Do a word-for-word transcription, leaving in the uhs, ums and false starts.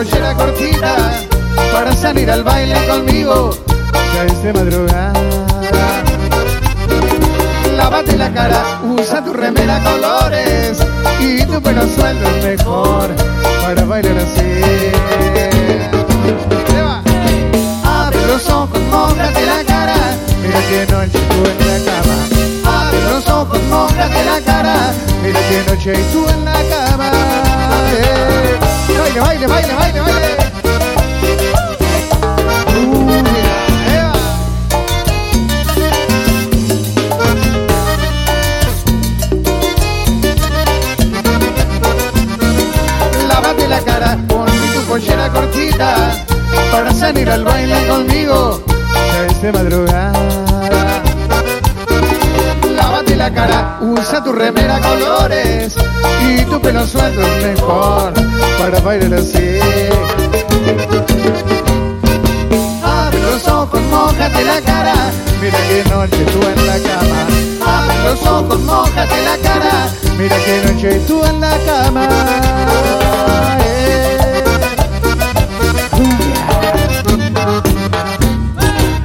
pollera cortita para salir al baile conmigo. Ya es de madrugada. Lávate la cara, usa tu remera colores y tu pelo suelto es mejor para bailar así. Abre los ojos, mójate la cara, mira que noche tú en la cama. Abre los ojos, mójate la cara, mira que noche y tú en la cama. Eh. Baile, baile, baile, baile, baile. Uh, yeah. Lávate la cara, ponte tu pollera cortita para salir al baile conmigo. Ya es de madrugada. Lávate la cara, usa tu remera colores y tu pelo suelto es mejor para bailar así. Abre los ojos, mójate la cara, mira que noche tú en la cama. Abre los ojos, mójate la cara, mira que noche tú en la cama.